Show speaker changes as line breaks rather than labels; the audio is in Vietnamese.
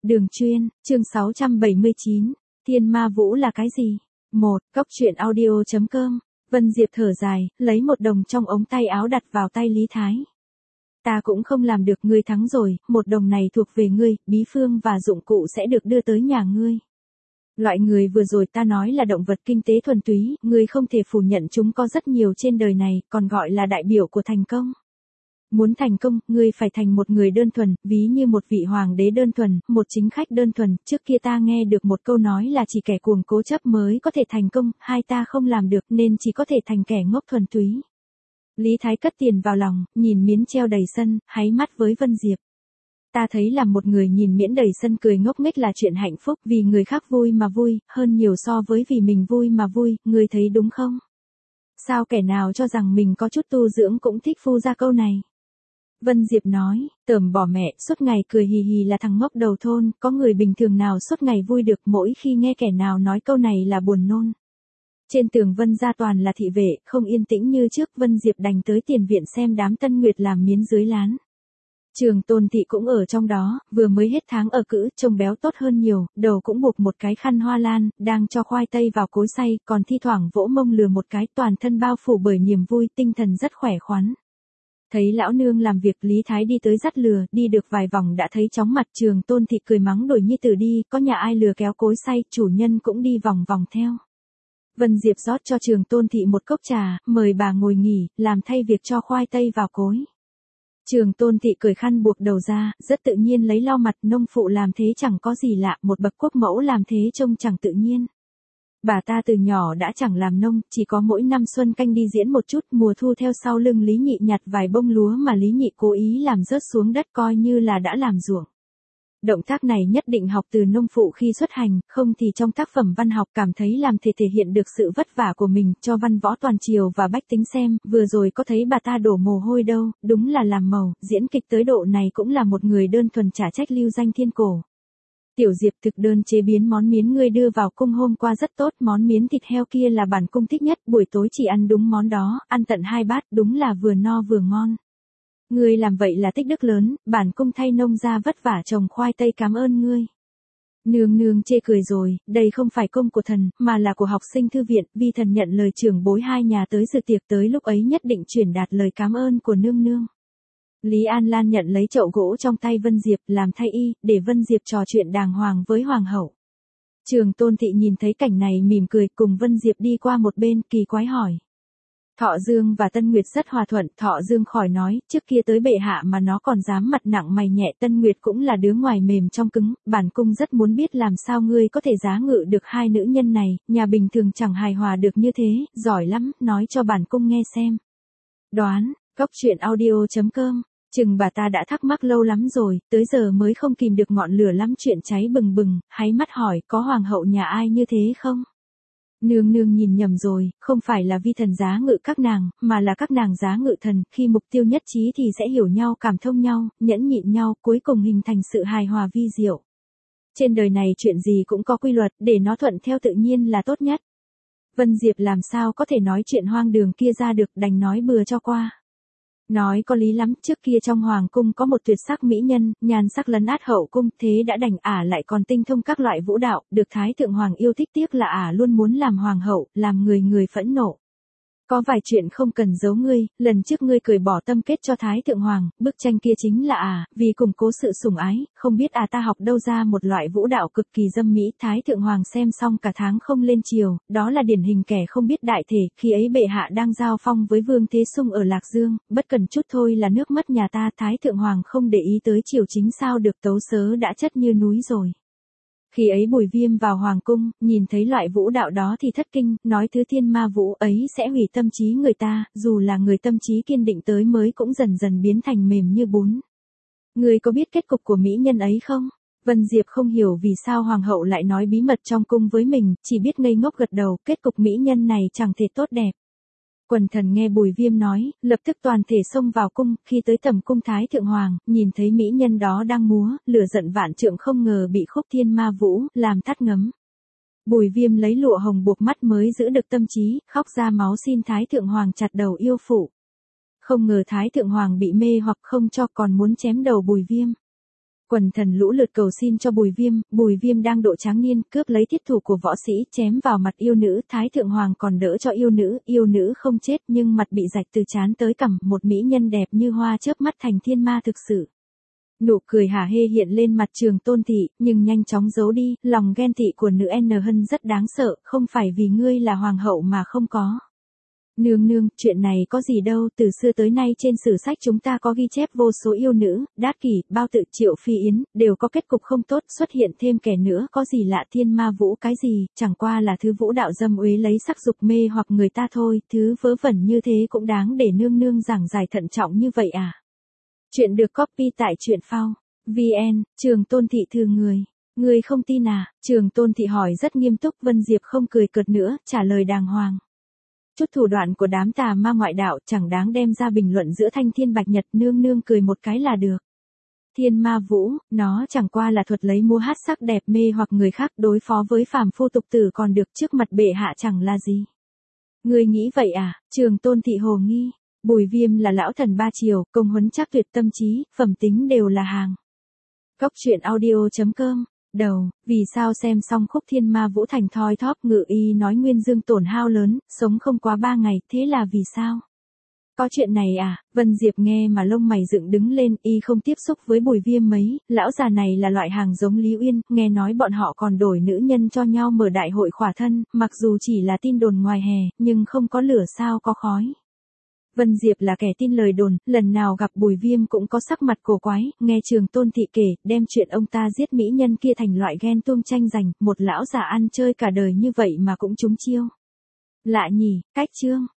Đường chuyên, chương 679, Thiên Ma Vũ là cái gì? 1. Cốc truyện audio.com. Vân Diệp thở dài, lấy một đồng trong ống tay áo đặt vào tay Lý Thái. Ta cũng không làm được, ngươi thắng rồi, một đồng này thuộc về ngươi, bí phương và dụng cụ sẽ được đưa tới nhà ngươi. Loại người vừa rồi ta nói là động vật kinh tế thuần túy, ngươi không thể phủ nhận chúng có rất nhiều trên đời này, còn gọi là đại biểu của thành công. Muốn thành công, ngươi phải thành một người đơn thuần, ví như một vị hoàng đế đơn thuần, một chính khách đơn thuần. Trước kia ta nghe được một câu nói là chỉ kẻ cuồng cố chấp mới có thể thành công, hai ta không làm được nên chỉ có thể thành kẻ ngốc thuần túy. Lý Thái cất tiền vào lòng, nhìn miến treo đầy sân, háy mắt với Vân Diệp. Ta thấy là một người nhìn miễn đầy sân cười ngốc nghếch là chuyện hạnh phúc, vì người khác vui mà vui, hơn nhiều so với vì mình vui mà vui, ngươi thấy đúng không? Sao kẻ nào cho rằng mình có chút tu dưỡng cũng thích phu ra câu này? Vân Diệp nói, tởm bỏ mẹ, suốt ngày cười hì hì là thằng ngốc đầu thôn, có người bình thường nào suốt ngày vui được, mỗi khi nghe kẻ nào nói câu này là buồn nôn. Trên tường Vân gia toàn là thị vệ, không yên tĩnh như trước, Vân Diệp đành tới tiền viện xem đám tân nguyệt làm miến dưới lán. Trường Tôn Thị cũng ở trong đó, vừa mới hết tháng ở cữ, trông béo tốt hơn nhiều, đầu cũng buộc một cái khăn hoa lan, đang cho khoai tây vào cối xay, còn thi thoảng vỗ mông lừa một cái, toàn thân bao phủ bởi niềm vui, tinh thần rất khỏe khoắn. Thấy lão nương làm việc, Lý Thái đi tới dắt lừa, đi được vài vòng đã thấy chóng mặt. Trường Tôn Thị cười mắng đuổi nhi tử đi, có nhà ai lừa kéo cối xay, chủ nhân cũng đi vòng vòng theo. Vân Diệp rót cho Trường Tôn Thị một cốc trà, mời bà ngồi nghỉ, làm thay việc cho khoai tây vào cối. Trường Tôn Thị cởi khăn buộc đầu ra, rất tự nhiên lấy lau mặt, nông phụ làm thế chẳng có gì lạ, một bậc quốc mẫu làm thế trông chẳng tự nhiên. Bà ta từ nhỏ đã chẳng làm nông, chỉ có mỗi năm xuân canh đi diễn một chút, mùa thu theo sau lưng Lý Nhị nhặt vài bông lúa mà Lý Nhị cố ý làm rớt xuống đất coi như là đã làm ruộng. Động tác này nhất định học từ nông phụ khi xuất hành, không thì trong tác phẩm văn học cảm thấy làm thể hiện được sự vất vả của mình cho văn võ toàn triều và bách tính xem. Vừa rồi có thấy bà ta đổ mồ hôi đâu, đúng là làm màu, diễn kịch tới độ này cũng là một người đơn thuần trả trách lưu danh thiên cổ. Tiểu Diệp, thực đơn chế biến món miến ngươi đưa vào cung hôm qua rất tốt, món miến thịt heo kia là bản cung thích nhất, buổi tối chỉ ăn đúng món đó, ăn tận 2 bát, đúng là vừa no vừa ngon. Ngươi làm vậy là tích đức lớn, bản cung thay nông gia vất vả trồng khoai tây cảm ơn ngươi. Nương nương chê cười rồi, đây không phải công của thần, mà là của học sinh thư viện, vì thần nhận lời trưởng bối hai nhà tới dự tiệc, tới lúc ấy nhất định truyền đạt lời cảm ơn của nương nương. Lý An Lan nhận lấy chậu gỗ trong tay Vân Diệp, làm thay y, để Vân Diệp trò chuyện đàng hoàng với hoàng hậu. Trường Tôn Thị nhìn thấy cảnh này mỉm cười, cùng Vân Diệp đi qua một bên, kỳ quái hỏi. Thọ Dương và Tân Nguyệt rất hòa thuận, Thọ Dương khỏi nói, trước kia tới bệ hạ mà nó còn dám mặt nặng mày nhẹ, Tân Nguyệt cũng là đứa ngoài mềm trong cứng, bản cung rất muốn biết làm sao ngươi có thể giá ngự được hai nữ nhân này, nhà bình thường chẳng hài hòa được như thế, giỏi lắm, nói cho bản cung nghe xem. Đoán, cốc truyện audio.com. Chừng bà ta đã thắc mắc lâu lắm rồi, tới giờ mới không kìm được ngọn lửa lắm chuyện cháy bừng bừng, háy mắt hỏi có hoàng hậu nhà ai như thế không? Nương nương nhìn nhầm rồi, không phải là vi thần giá ngự các nàng, mà là các nàng giá ngự thần, khi mục tiêu nhất trí thì sẽ hiểu nhau, cảm thông nhau, nhẫn nhịn nhau, cuối cùng hình thành sự hài hòa vi diệu. Trên đời này chuyện gì cũng có quy luật, để nó thuận theo tự nhiên là tốt nhất. Vân Diệp làm sao có thể nói chuyện hoang đường kia ra được, đành nói bừa cho qua. Nói có lý lắm, trước kia trong hoàng cung có một tuyệt sắc mỹ nhân, nhan sắc lấn át hậu cung, thế đã đành lại còn tinh thông các loại vũ đạo, được Thái Thượng Hoàng yêu thích, tiếc là luôn muốn làm hoàng hậu, làm người người phẫn nộ. Có vài chuyện không cần giấu ngươi, lần trước ngươi cởi bỏ tâm kết cho Thái Thượng Hoàng, bức tranh kia chính là vì củng cố sự sủng ái, không biết ta học đâu ra một loại vũ đạo cực kỳ dâm mỹ, Thái Thượng Hoàng xem xong cả tháng không lên chiều, đó là điển hình kẻ không biết đại thể, khi ấy bệ hạ đang giao phong với Vương Thế Sung ở Lạc Dương, bất cần chút thôi là nước mất nhà ta, Thái Thượng Hoàng không để ý tới triều chính sao được, tấu sớ đã chất như núi rồi. Khi ấy Bùi Viêm vào hoàng cung, nhìn thấy loại vũ đạo đó thì thất kinh, nói thứ thiên ma vũ ấy sẽ hủy tâm trí người ta, dù là người tâm trí kiên định tới mới cũng dần dần biến thành mềm như bún. Người có biết kết cục của mỹ nhân ấy không? Vân Diệp không hiểu vì sao hoàng hậu lại nói bí mật trong cung với mình, chỉ biết ngây ngốc gật đầu, kết cục mỹ nhân này chẳng thể tốt đẹp. Quần thần nghe Bùi Viêm nói, lập tức toàn thể xông vào cung, khi tới tầm cung Thái Thượng Hoàng, nhìn thấy mỹ nhân đó đang múa, lửa giận vạn trượng không ngờ bị khúc thiên ma vũ, làm thắt ngấm. Bùi Viêm lấy lụa hồng buộc mắt mới giữ được tâm trí, khóc ra máu xin Thái Thượng Hoàng chặt đầu yêu phụ. Không ngờ Thái Thượng Hoàng bị mê hoặc không cho, còn muốn chém đầu Bùi Viêm. Quần thần lũ lượt cầu xin cho Bùi Viêm đang độ tráng niên, cướp lấy thiết thủ của võ sĩ, chém vào mặt yêu nữ, Thái Thượng Hoàng còn đỡ cho yêu nữ không chết nhưng mặt bị rạch từ trán tới cằm, một mỹ nhân đẹp như hoa chớp mắt thành thiên ma thực sự. Nụ cười hả hê hiện lên mặt Trường Tôn Thị, nhưng nhanh chóng giấu đi, lòng ghen tị của nữ N Hân rất đáng sợ, không phải vì ngươi là hoàng hậu mà không có. Nương, chuyện này có gì đâu, từ xưa tới nay trên sử sách chúng ta có ghi chép vô số yêu nữ, Đát Kỷ, Bao Tự, Triệu Phi Yến, đều có kết cục không tốt, xuất hiện thêm kẻ nữa, có gì lạ, Thiên Ma Vũ cái gì, chẳng qua là thứ vũ đạo dâm uế lấy sắc dục mê hoặc người ta thôi, thứ vớ vẩn như thế cũng đáng để nương giảng giải thận trọng như vậy à. Chuyện được copy tại truyện phao VN, Trường Tôn Thị thư người không tin à, Trường Tôn Thị hỏi rất nghiêm túc, Vân Diệp không cười cợt nữa, trả lời đàng hoàng. Chút thủ đoạn của đám tà ma ngoại đạo chẳng đáng đem ra bình luận giữa thanh thiên bạch nhật, nương cười một cái là được. Thiên Ma Vũ, nó chẳng qua là thuật lấy múa hát sắc đẹp mê hoặc người khác, đối phó với phàm phu tục tử còn được, trước mặt bệ hạ chẳng là gì. Ngươi nghĩ vậy à, Trường Tôn Thị hồ nghi. Bùi Viêm là lão thần ba triều, công huấn chắc tuyệt, tâm trí, phẩm tính đều là hàng. Góc truyện audio.com. Đầu, vì sao xem xong khúc Thiên Ma Vũ thành thoi thóp, Ngự Y nói Nguyên Dương tổn hao lớn, sống không quá 3 ngày, thế là vì sao? Có chuyện này à, Vân Diệp nghe mà lông mày dựng đứng lên, y không tiếp xúc với Bùi Viêm mấy, lão già này là loại hàng giống Lý Uyên, nghe nói bọn họ còn đổi nữ nhân cho nhau mở đại hội khỏa thân, mặc dù chỉ là tin đồn ngoài hè, nhưng không có lửa sao có khói. Vân Diệp là kẻ tin lời đồn, lần nào gặp Bùi Viêm cũng có sắc mặt cổ quái, nghe Trường Tôn Thị kể, đem chuyện ông ta giết mỹ nhân kia thành loại ghen tuông tranh giành, một lão già ăn chơi cả đời như vậy mà cũng trúng chiêu. Lạ nhỉ, cách chương.